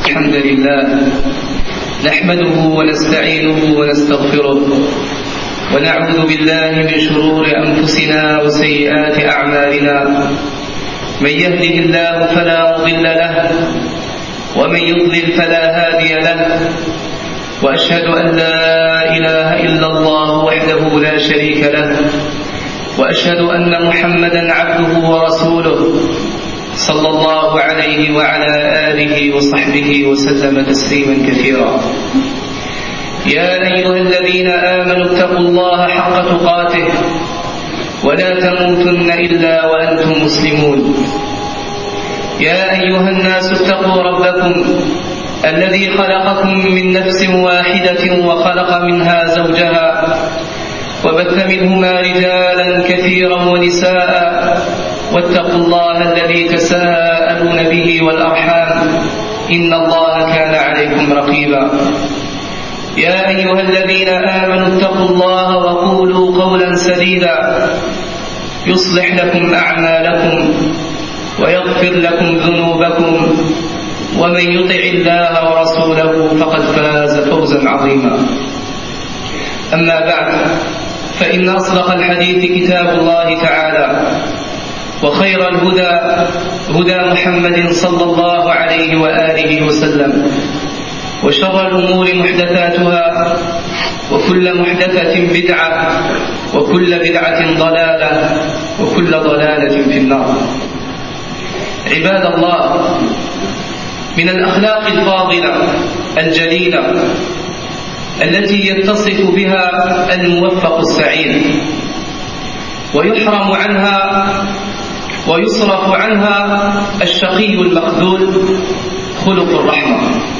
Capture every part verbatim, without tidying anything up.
الحمد لله نحمده ونستعينه ونستغفره ونعوذ بالله من شرور أنفسنا وسيئات أعمالنا. من يهده الله فلا مضل له ومن يضلل فلا هادي له، وأشهد أن لا إله إلا الله وحده لا شريك له، وأشهد أن محمدا عبده ورسوله صلى الله عليه وعلى آله وصحبه وسلم تسليما كثيرا. يا أيها الذين آمنوا اتقوا الله حق تقاته ولا تموتن إلا وأنتم مسلمون. يا أيها الناس اتقوا ربكم الذي خلقكم من نفس واحدة وخلق منها زوجها وبث منهما رجالا كثيرا ونساء، واتقوا الله الذي تساءلون به والأرحام إن الله كان عليكم رقيبا. يا أيها الذين آمنوا اتقوا الله وقولوا قولا سديدا يصلح لكم أعمالكم ويغفر لكم ذنوبكم، ومن يطع الله ورسوله فقد فاز فوزا عظيما. أما بعد، فإن أصدق الحديث كتاب الله تعالى، وخير الهدى هدى محمد صلى الله عليه وآله وسلم، وشر الأمور محدثاتها، وكل محدثة بدعة، وكل بدعة ضلالة، وكل ضلالة في النار. عباد الله، من الأخلاق الفاضلة الجليلة التي يتصف بها الموفق السعيد ويحرم عنها ويصرف عنها الشقي المخذول خلق الرحمة.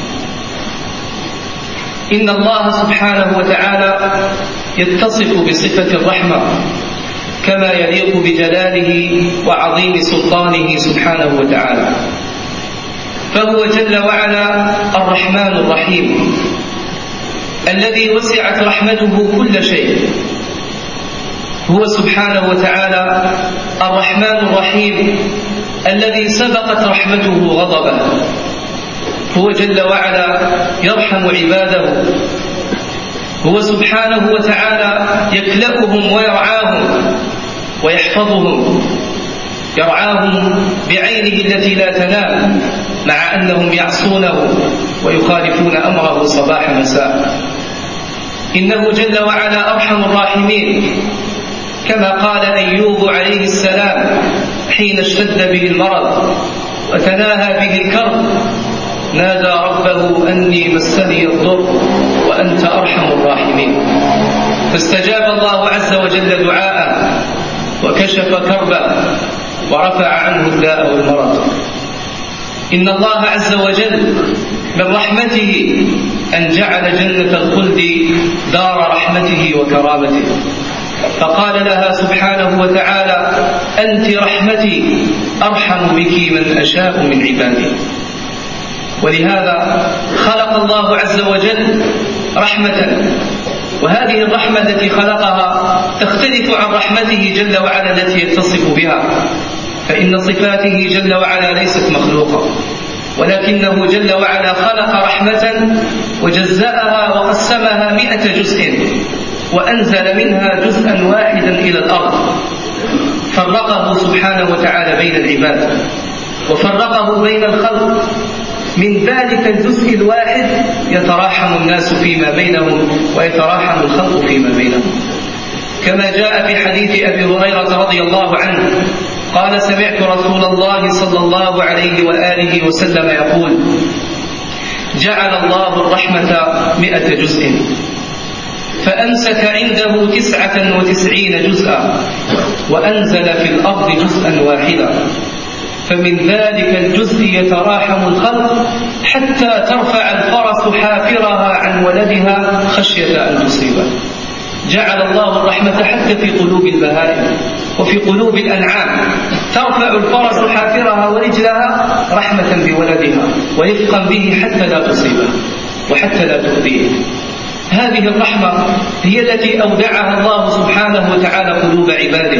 إن الله سبحانه وتعالى يتصف بصفة الرحمة كما يليق بجلاله وعظيم سلطانه سبحانه وتعالى، فهو جل وعلا الرحمن الرحيم الذي وسعت رحمته كل شيء. هو سبحانه وتعالى الرحمن الرحيم الذي سبقت رحمته غضبه. هو جل وعلا يرحم عباده، هو سبحانه وتعالى يكلأهم ويرعاهم ويحفظهم، يرعاهم بعينه التي لا تنام مع أنهم يعصونه ويخالفون أمره صباح مساء. إنه جل وعلا أرحم الراحمين، كما قال أيوب عليه السلام حين اشتد به المرض وتناهى به الكرب، نادى ربه أني مسني الضر وأنت أرحم الراحمين، فاستجاب الله عز وجل دعاءه وكشف كربه ورفع عنه الداء والمرض. إن الله عز وجل من رحمته أن جعل جنة الخلد دار رحمته وكرامته، فقال لها سبحانه وتعالى أنت رحمتي أرحم بك من أشاء من عبادي. ولهذا خلق الله عز وجل رحمة، وهذه الرحمة التي خلقها تختلف عن رحمته جل وعلا التي يتصف بها، فإن صفاته جل وعلا ليست مخلوقة، ولكنه جل وعلا خلق رحمة وجزأها وقسمها مئة جزء، وأنزل منها جزءا واحدا إلى الأرض، فرقه سبحانه وتعالى بين العباد وفرقه بين الخلق. من ذلك الجزء الواحد يتراحم الناس فيما بينهم ويتراحم الخلق فيما بينهم، كما جاء في حديث أبي هريرة رضي الله عنه قال سمعت رسول الله صلى الله عليه وآله وسلم يقول جعل الله الرحمة مئة جزء فأمسك عنده تسعة وتسعين جزءا وأنزل في الأرض جزءا واحدا، فمن ذلك الجزء يتراحم الخلق حتى ترفع الفرس حافرها عن ولدها خشية أن تصيبه. جعل الله الرحمة حتى في قلوب البهائم وفي قلوب الأنعام، ترفع الفرس حافرها ورجلها رحمة بولدها ورفقا به حتى لا تصيبه وحتى لا تؤذيه. هذه الرحمة هي التي أودعها الله سبحانه وتعالى قلوب عباده،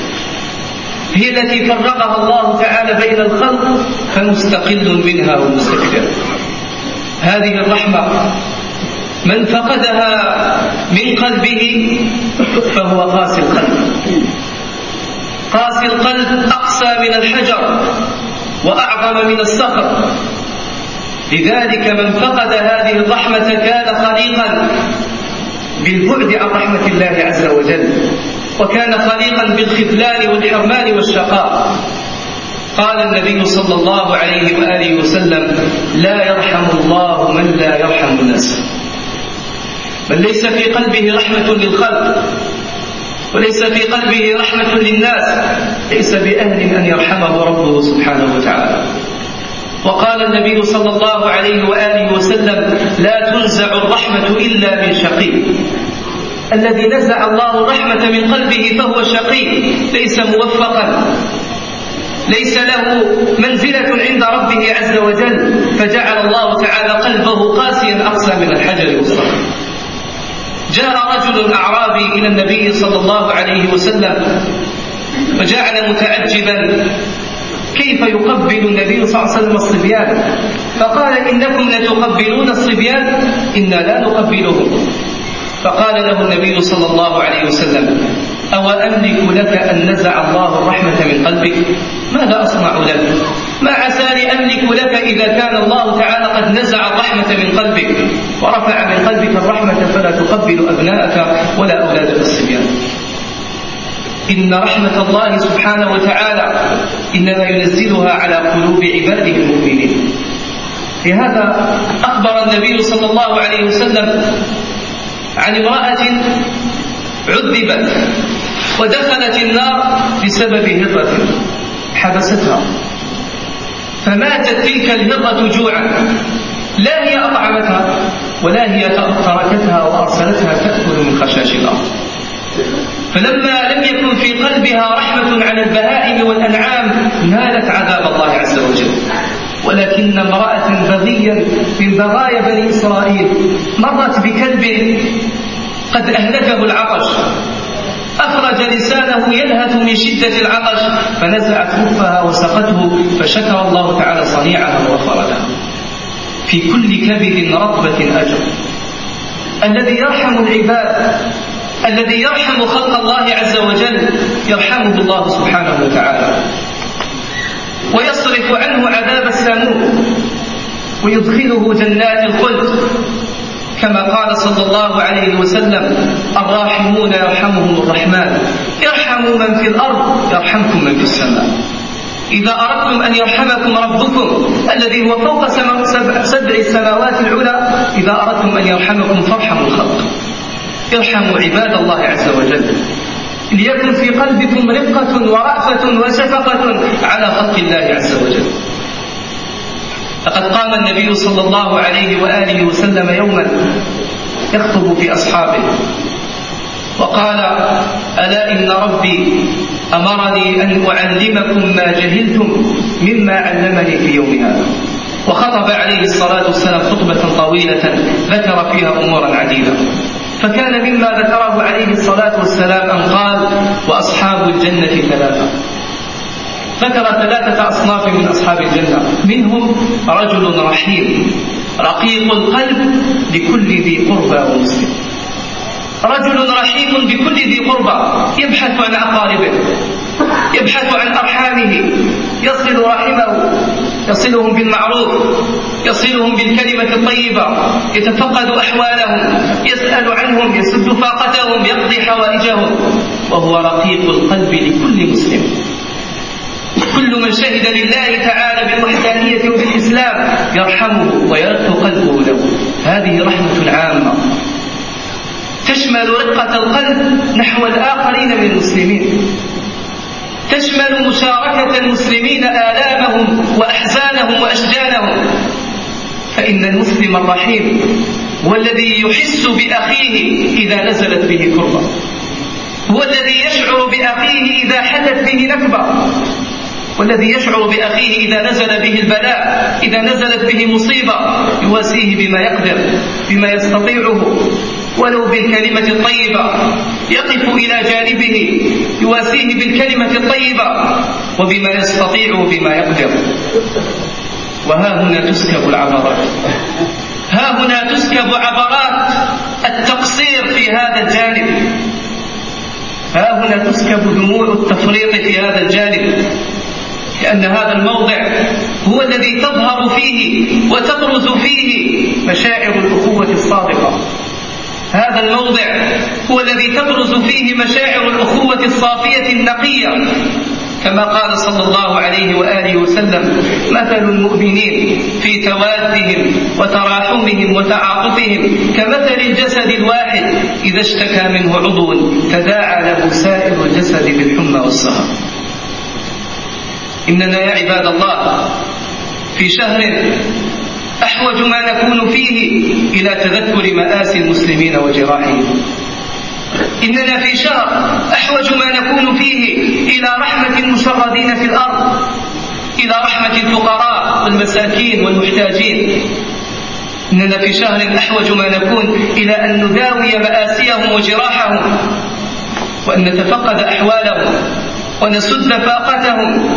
هي التي فرقها الله تعالى بين الخلق فمستقل منها ومستكبر. هذه الرحمة من فقدها من قلبه فهو قاسي القلب. قاسي القلب أقسى من الحجر وأعظم من الصخر. لذلك من فقد هذه الرحمة كان خليقا بالبعد عن رحمة الله عز وجل، وكان خليقا بالخذلان والحرمان والشقاء. قال النبي صلى الله عليه وآله وسلم: لا يرحم الله من لا يرحم الناس. من ليس في قلبه رحمة للخلق وليس في قلبه رحمة للناس ليس بأهل أن يرحمه ربه سبحانه وتعالى. وقال النبي صلى الله عليه وآله وسلم: لا تنزع الرحمة إلا من شقي. الذي نزع الله الرحمة من قلبه فهو شقي، ليس موفقا، ليس له منزلة عند ربه عز وجل، فجعل الله تعالى قلبه قاسيا أقسى من الحجر والصخر. جاء رجل أعرابي إلى النبي صلى الله عليه وسلم وجعل متعجبا كيف يقبل النبي صلى الله عليه وسلم الصبيان، فقال: إنكم لتقبلون الصبيان؟ إنا لا نقبلهم. فقال له النبي صلى الله عليه وسلم: أو أملك لك أن نزع الله الرحمة من قلبك؟ ماذا أصنع لك؟ ما عساني أملك لك إذا كان الله تعالى قد نزع الرحمة من قلبك ورفع من قلبك الرحمة فلا تقبل أبناءك ولا أولادك الصبيان. إن رحمة الله سبحانه وتعالى إنما ينزلها على قلوب عباده المؤمنين. لهذا أخبر النبي صلى الله عليه وسلم عن امرأة عذبت ودخلت النار بسبب هرة حبستها، فماتت تلك الهرة جوعا، لا هي أطعمتها ولا هي تركتها وأرسلتها تأكل من خشاش الأرض. فلما لم يكن في قلبها رحمة على البهائم والأنعام نالت عذاب الله عز وجل. ولكن امرأة بغيا من بغايا بني إسرائيل مرت بكلب قد أهلكه العطش، أخرج لسانه يلهث من شدة العطش فنزعت خفها وسقته، فشكر الله تعالى صنيعها وغفر لها. في كل كبد رطبة أجر. الذي يرحم العباد، الذي يرحم خلق الله عز وجل يرحمه الله سبحانه وتعالى ويصرف عنه عذاب السموم ويدخله جنات الخلد، كما قال صلى الله عليه وسلم: الراحمون يرحمهم الرحمن ارحموا من في الأرض يرحمكم من في السماء. إذا أردتم أن يرحمكم ربكم الذي هو فوق سبع السماوات العلى، إذا أردتم أن يرحمكم فارحموا الخلق، ارحموا عباد الله عز وجل، ليكن في قلبكم رقة ورأفة وشفقة على خلق الله عز وجل. لقد قام النبي صلى الله عليه وآله وسلم يوما يخطب في أصحابه وقال: ألا إن ربي أمرني أن أعلمكم ما جهلتم مما علمني في يوم هذا. وخطب عليه الصلاة والسلام خطبة طويلة ذكر فيها أمورا عديدة، فكان مما ذكره عليه الصلاة والسلام أن قال: وأصحاب الجنة ثلاثة. ذكر ثلاثة أصناف من أصحاب الجنة، منهم رجل رحيم رقيق القلب لكل ذي قربى ومسلم. رجل رحيم بكل ذي قربى، يبحث عن أقاربه، يبحث عن أرحامه، يصل رحمه، يصلهم بالمعروف، يصلهم بالكلمة الطيبة، يتفقد أحوالهم، يسأل عنهم، يسد فاقتهم، يقضي حوائجهم، وهو رقيق القلب لكل مسلم. كل من شهد لله تعالى بالوحدانية وبالإسلام يرحمه ويرق قلبه له. هذه رحمة عامة تشمل رقة القلب نحو الآخرين من المسلمين، تشمل مشاركة المسلمين آلامهم وأحزانهم وأشجانهم. فإن المسلم الرحيم هو الذي يحس بأخيه إذا نزلت به كربة، هو الذي يشعر بأخيه إذا حدث به نكبة، والذي يشعر بأخيه إذا نزل به البلاء، إذا نزلت به مصيبة، يواسيه بما يقدر، بما يستطيعه، ولو بالكلمة الطيبة، يقف إلى جانبه يواسيه بالكلمة الطيبة وبما يستطيع بما يقدر. وها هنا تسكب العبرات، ها هنا تسكب عبرات التقصير في هذا الجانب، ها هنا تسكب دموع التفريط في هذا الجانب، لأن هذا الموضع هو الذي تظهر فيه وتبرز فيه مشاعر الأخوة الصادقة. هذا الموضع هو الذي تبرز فيه مشاعر الأخوة الصافية النقية، كما قال صلى الله عليه وآله وسلم: مثل المؤمنين في توادهم وتراحمهم وتعاطفهم كمثل الجسد الواحد إذا اشتكى منه عضو تداعى له سائر الجسد بالحمى والسهر. إننا يا عباد الله في شهر أحوج ما نكون فيه إلى تذكر مآسي المسلمين وجراحهم. إننا في شهر أحوج ما نكون فيه إلى رحمة المشردين في الأرض، إلى رحمة الفقراء والمساكين والمحتاجين. إننا في شهر أحوج ما نكون إلى أن نداوي مآسيهم وجراحهم، وأن نتفقد أحوالهم ونسد فاقتهم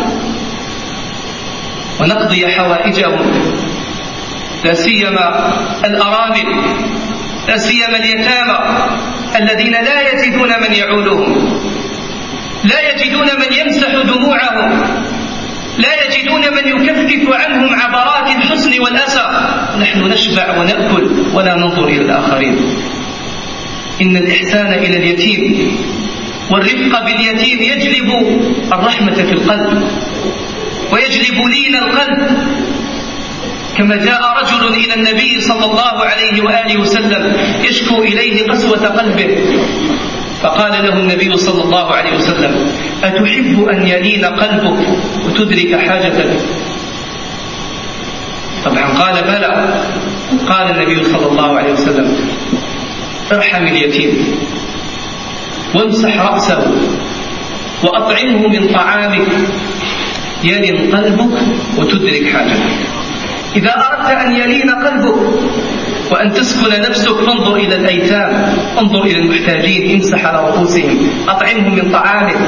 ونقضي حوائجهم، لا سيما الأرامل، لا سيما اليتامى الذين لا يجدون من يعولهم، لا يجدون من يمسح دموعهم، لا يجدون من يكفف عنهم عبرات الحزن والأسى. نحن نشبع ونأكل ولا ننظر إلى الآخرين. إن الإحسان إلى اليتيم والرفق باليتيم يجلب الرحمة في القلب ويجلب لين القلب، كما جاء رجل إلى النبي صلى الله عليه وآله وسلم يشكو إليه قسوة قلبه، فقال له النبي صلى الله عليه وسلم: أتحب أن يلين قلبك وتدرك حاجتك؟ طبعا قال: بلى. قال النبي صلى الله عليه وسلم: ارحم اليتيم وامسح رأسه وأطعمه من طعامك يلين قلبك وتدرك حاجتك. إذا أردت أن يلين قلبك وأن تسكن نفسك فانظر إلى الأيتام، انظر إلى المحتاجين، امسح على رؤوسهم، أطعمهم من طعامك،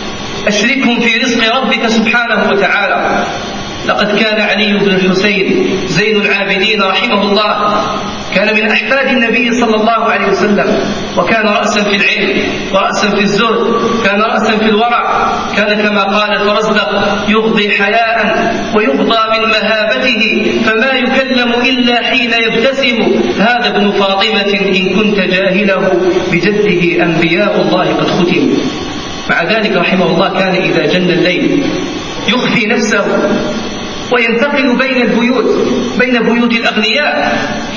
أشركهم في رزق ربك سبحانه وتعالى. لقد كان علي بن الحسين زين العابدين رحمه الله كان من أحفاد النبي صلى الله عليه وسلم، وكان رأسا في العلم ورأسا في الزهد، كان رأسا في الورع، كان كما قال الفرزدق: يغضي حياء ويغضى من مهابته فما يكلم إلا حين يبتسم، هذا ابن فاطمة إن كنت جاهله بجده أنبياء الله قد ختموا. مع ذلك رحمه الله كان إذا جن الليل يخفي نفسه وينتقل بين البيوت، بين بيوت الأغنياء،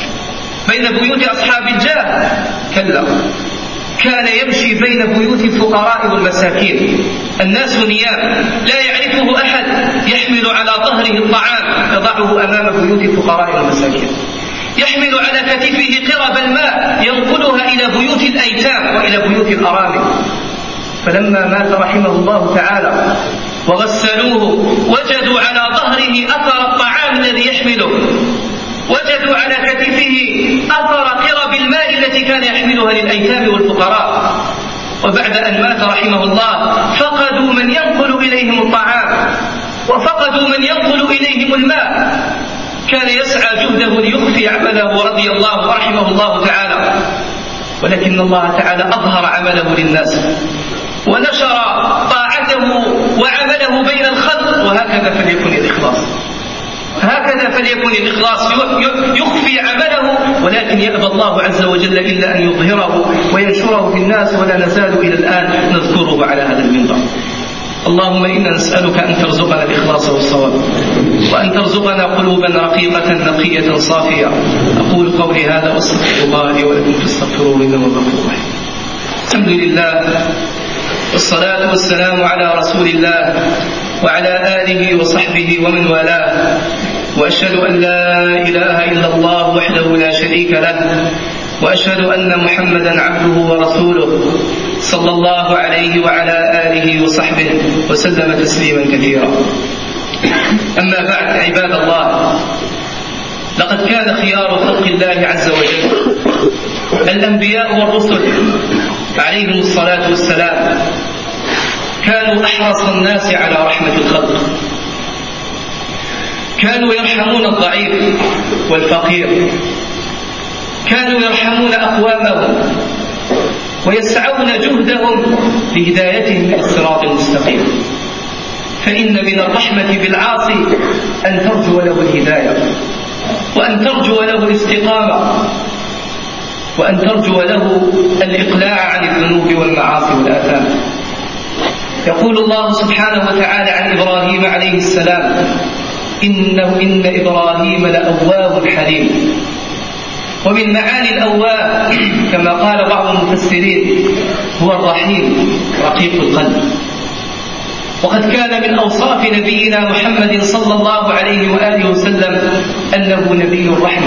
بين بيوت أصحاب الجاه. كلا، كان يمشي بين بيوت الفقراء والمساكين، الناس نيام لا يعرفه أحد، يحمل على ظهره الطعام يضعه أمام بيوت الفقراء والمساكين، يحمل على كتفه قرب الماء ينقلها إلى بيوت الأيتام وإلى بيوت الأرامل. فلما مات رحمه الله تعالى وغسلوه وجدوا على ظهره أثر الطعام الذي يحمله، وجدوا على كتفه أثر قرب الماء التي كان يحملها للأيتام والفقراء. وبعد أن مات رحمه الله فقدوا من ينقل إليهم الطعام وفقدوا من ينقل إليهم الماء. كان يسعى جهده ليخفي عمله رضي الله رحمه الله تعالى، ولكن الله تعالى أظهر عمله للناس ونشر طاعته وعمله بين الخلق. وهكذا فليكن الإخلاص، هكذا فليكن الإخلاص، يخفي عمله ولكن يأبى الله عز وجل إلا أن يظهره وينشره في الناس، ولا نزال إلى الآن نذكره على هذا المنبر. اللهم إنا نسألك أن ترزقنا الإخلاص والصواب، وأن ترزقنا قلوبا رقيقة نقية صافية. أقول قولي هذا وأستغفر الله لي ولكم فاستغفروه إنه هو الغفور الرحيم. الحمد لله والصلاة والسلام على رسول الله وعلى آله وصحبه ومن والاه، وأشهد أن لا إله إلا الله وحده لا شريك له، وأشهد أن محمدا عبده ورسوله صلى الله عليه وعلى آله وصحبه وسلم تسليما كثيرا. أما بعد، عباد الله، لقد كان خيار خلق الله عز وجل الأنبياء والرسل عليهم الصلاة والسلام كانوا أحرص الناس على رحمة الخلق، كانوا يرحمون الضعيف والفقير، كانوا يرحمون أقوامهم ويسعون جهدهم لهدايتهم إلى الصراط المستقيم. فإن من الرحمة بالعاصي أن ترجو له الهداية، وأن ترجو له الاستقامة، وأن ترجو له الإقلاع عن الذنوب والمعاصي والآثام. يقول الله سبحانه وتعالى عن إبراهيم عليه السلام: إنه إن إبراهيم لأواه حليم. ومن معاني الأواه كما قال بعض المفسرين هو الرحيم رقيق القلب. وقد كان من أوصاف نبينا محمد صلى الله عليه وآله وسلم أنه نبي الرحمة،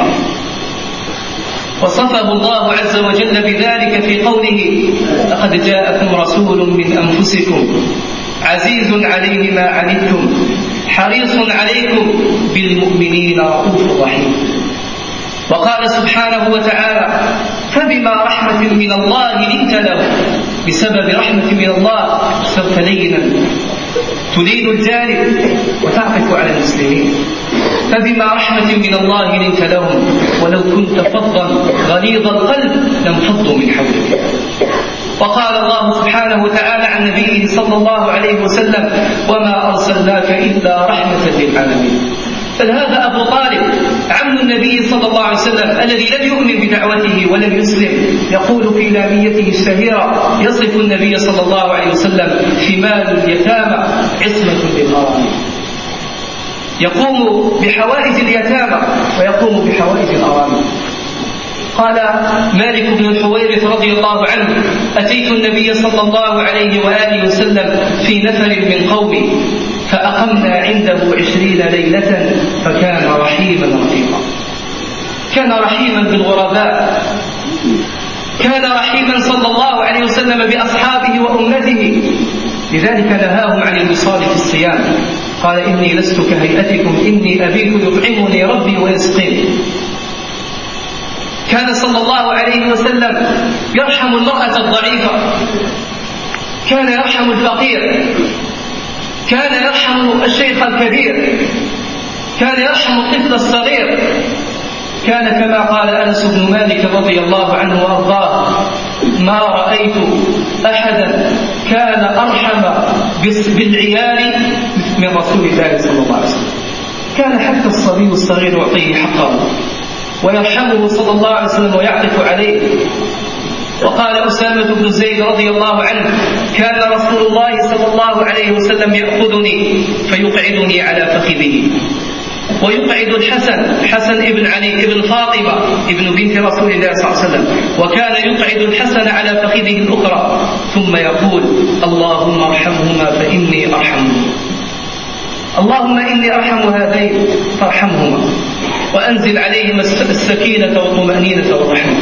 وصفه الله عز وجل بذلك في قوله: لقد جاءكم رسول من أنفسكم عزيز عليه ما عنتم حريص عليكم بالمؤمنين رؤوف رحيم. وقال سبحانه وتعالى: فبما رحمة من الله لنت له. بسبب رحمة من الله صرت لينا تلين الجانب وتعطف على المسلمين. فبما رحمة من الله لنت لهم ولو كنت فظا غليظ القلب لانفضوا من حولك. وقال الله سبحانه وتعالى عن نبيه صلى الله عليه وسلم: وما أرسلناك إلا رحمة للعالمين. بل هذا أبو طالب عم النبي صلى الله عليه وسلم الذي لم يؤمن بدعوته ولم يسلم، يقول في لاميته الشهيرة يصف النبي صلى الله عليه وسلم: حمال اليتامى عصمة للأرامل. يقوم بحوائج اليتامى ويقوم بحوائج الأرامل. قال مالك بن الحويرث رضي الله عنه: أتيت النبي صلى الله عليه وآله وسلم في نفر من قومي فأقمنا عنده عشرين ليلة فكان رحيما رفيقا. كان رحيما بالغرباء، كان رحيما صلى الله عليه وسلم بأصحابه وأمته، لذلك نهاهم عن الوصال في الصيام. قال: إني لست كهيئتكم إني أبيت يطعمني ربي ويسقيني. كان صلى الله عليه وسلم يرحم المرأة الضعيفة، كان يرحم الفقير، كان يرحم الشيخ الكبير، كان يرحم الطفل الصغير. كان كما قال أنس بن مالك رضي الله عنه وأرضاه: ما رأيت أحدا كان أرحم بالعيال من رسول الله صلى الله عليه وسلم. كان حتى الصبي الصغير يعطيه حقه ويرحمه صلى الله عليه وسلم ويعطف عليه. وقال أسامة بن زيد رضي الله عنه: كان رسول الله صلى الله عليه وسلم يأخذني فيقعدني على فخذه، ويقعد الحسن حسن ابن علي ابن فاطمة ابن بنت رسول الله صلى الله عليه وسلم، وكان يقعد الحسن على فخذه الأخرى ثم يقول: اللهم ارحمهما فإني أرحمهما، اللهم إني أرحم هذين فارحمهما، وأنزل عليهما السكينة والطمأنينة والرحمة.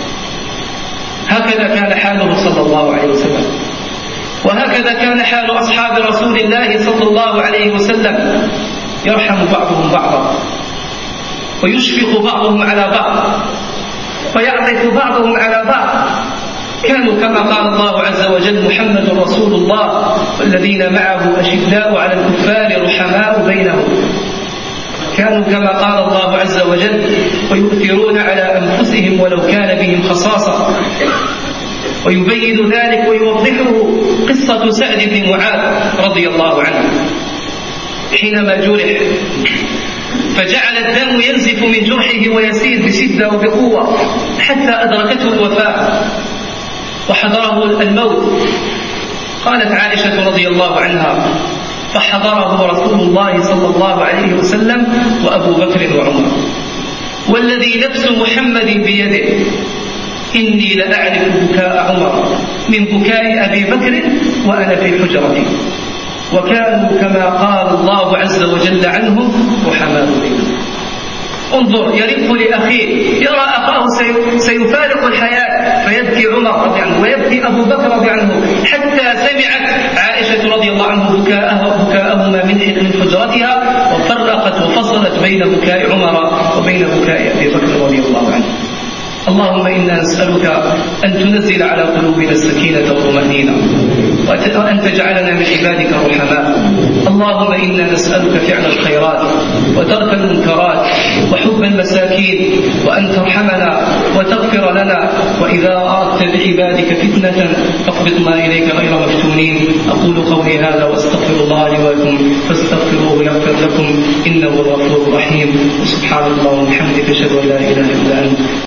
هكذا كان حاله صلى الله عليه وسلم، وهكذا كان حال أصحاب رسول الله صلى الله عليه وسلم. يرحم بعضهم بعضا ويشفق بعضهم على بعض ويعطف بعضهم على بعض. كانوا كما قال الله عز وجل: محمد رسول الله والذين معه أشداء على الكفار رحماء بينهم. كانوا كما قال الله عز وجل: ويؤثرون على أنفسهم ولو كان بهم خصاصة. ويبين ذلك ويوضحه قصة سعد بن معاذ رضي الله عنه حينما جرح فجعل الدم ينزف من جرحه ويسيل بشدة وبقوة حتى أدركته الوفاة وحضره الموت. قالت عائشة رضي الله عنها: فحضره رسول الله صلى الله عليه وسلم وأبو بكر وعمر، والذي نفس محمد بيده إني لأعرف بكاء عمر من بكاء أبي بكر وأنا في حجرتي، وكانوا كما قال الله عز وجل عنهم رحماء بينهم. انظر، يرق لأخيه، يرى أخاه سيفارق الحياة فيبكي عمر رضي عنه ويبكي أبو بكر رضي عنه، حتى سمعت عائشة رضي الله عنه بكاءه بكاءهما من حجرتها، وفرقت وفصلت بين بكاء عمر وبين بكاء أبي بكر رضي الله عنه. اللهم إنا نسألك أن تنزل على قلوبنا السكينة والطمأنينة، وأن تجعلنا من عبادك الرحماء. اللهم إنا نسألك فعل الخيرات وترك المنكرات وحب المساكين، وأن ترحمنا وتغفر لنا، وإذا أردت بعبادك فتنة فاقبضنا إليك غير مفتونين. أقول قولي هذا وأستغفر الله لي ولكم فاستغفروه يغفر لكم إنه الغفور الرحيم. سبحان الله وبحمدك أشهد أن لا إله إلا أنت